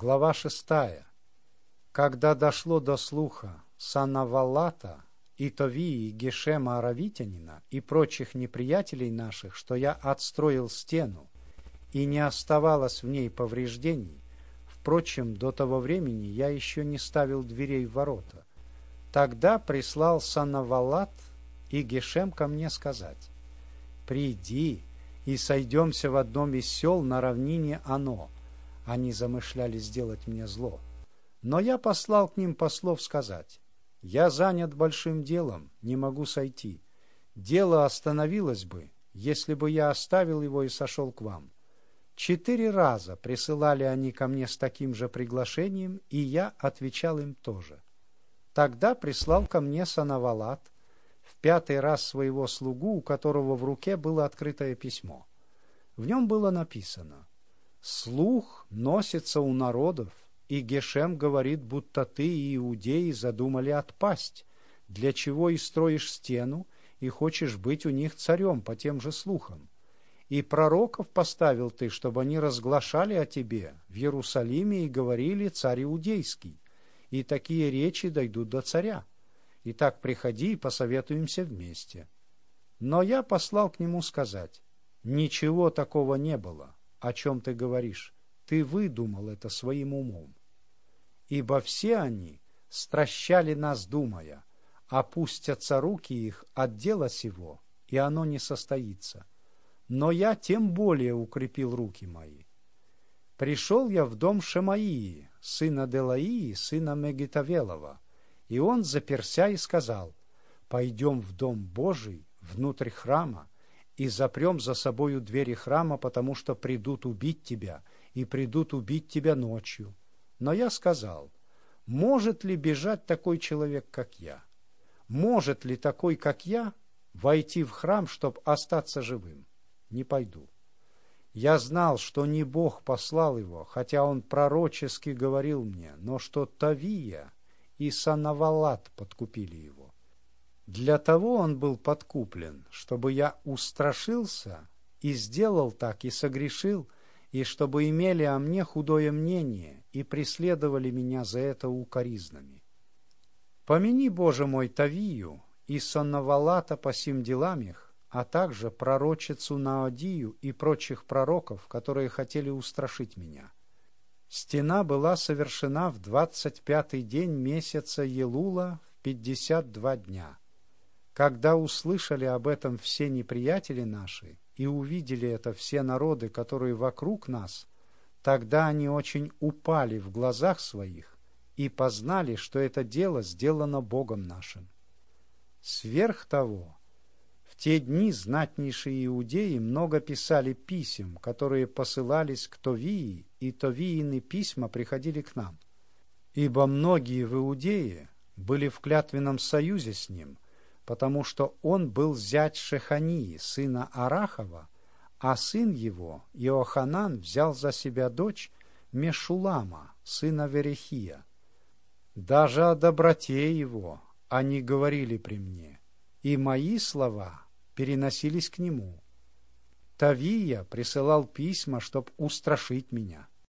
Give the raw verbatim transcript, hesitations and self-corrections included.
Глава шестая. Когда дошло до слуха Санаваллата и Товии, Гешема Аравитянина и прочих неприятелей наших, что я отстроил стену, и не оставалось в ней повреждений, впрочем, до того времени я еще не ставил дверей в ворота, тогда прислал Санаваллат и Гешем ко мне сказать: «Приди и сойдемся в одном из сел на равнине Оно». Они замышляли сделать мне зло. Но я послал к ним послов сказать: «Я занят большим делом, не могу сойти. Дело остановилось бы, если бы я оставил его и сошел к вам». Четыре раза присылали они ко мне с таким же приглашением, и я отвечал им тоже. Тогда прислал ко мне Санаваллат в пятый раз своего слугу, у которого в руке было открытое письмо. В нем было написано: «Слух носится у народов, и Гешем говорит, будто ты и иудеи задумали отпасть, для чего и строишь стену, и хочешь быть у них царем по тем же слухам. И пророков поставил ты, чтобы они разглашали о тебе в Иерусалиме и говорили: царь иудейский, и такие речи дойдут до царя. Итак, приходи и посоветуемся вместе». Но я послал к нему сказать: «Ничего такого не было, о чем ты говоришь, ты выдумал это своим умом». Ибо все они стращали нас, думая: опустятся руки их от дела сего, и оно не состоится. Но я тем более укрепил руки мои. Пришел я в дом Шемаии, сына Делаии, сына Мегитавелова, и он заперся и сказал: «Пойдем в дом Божий, внутрь храма, и запрем за собою двери храма, потому что придут убить тебя, и придут убить тебя ночью». Но я сказал: может ли бежать такой человек, как я? Может ли такой, как я, войти в храм, чтобы остаться живым? Не пойду. Я знал, что не Бог послал его, хотя он пророчески говорил мне, но что Товия и Санаваллат подкупили его. Для того он был подкуплен, чтобы я устрашился и сделал так, и согрешил, и чтобы имели о мне худое мнение и преследовали меня за это укоризнами. Помяни, Боже мой, Товию и Санаваллата по сим делам их, а также пророчицу Наодию и прочих пророков, которые хотели устрашить меня. Стена была совершена в двадцать пятый день месяца Елула в пятьдесят два дня. Когда услышали об этом все неприятели наши и увидели это все народы, которые вокруг нас, тогда они очень упали в глазах своих и познали, что это дело сделано Богом нашим. Сверх того, в те дни знатнейшие иудеи много писали писем, которые посылались к Товии, и Товиины письма приходили к нам. Ибо многие в Иудее были в клятвенном союзе с ним, потому что он был зять Шехании, сына Арахова, а сын его, Иоханан, взял за себя дочь Мешулама, сына Верехия. Даже о доброте его они говорили при мне, и мои слова переносились к нему. Товия присылал письма, чтоб устрашить меня.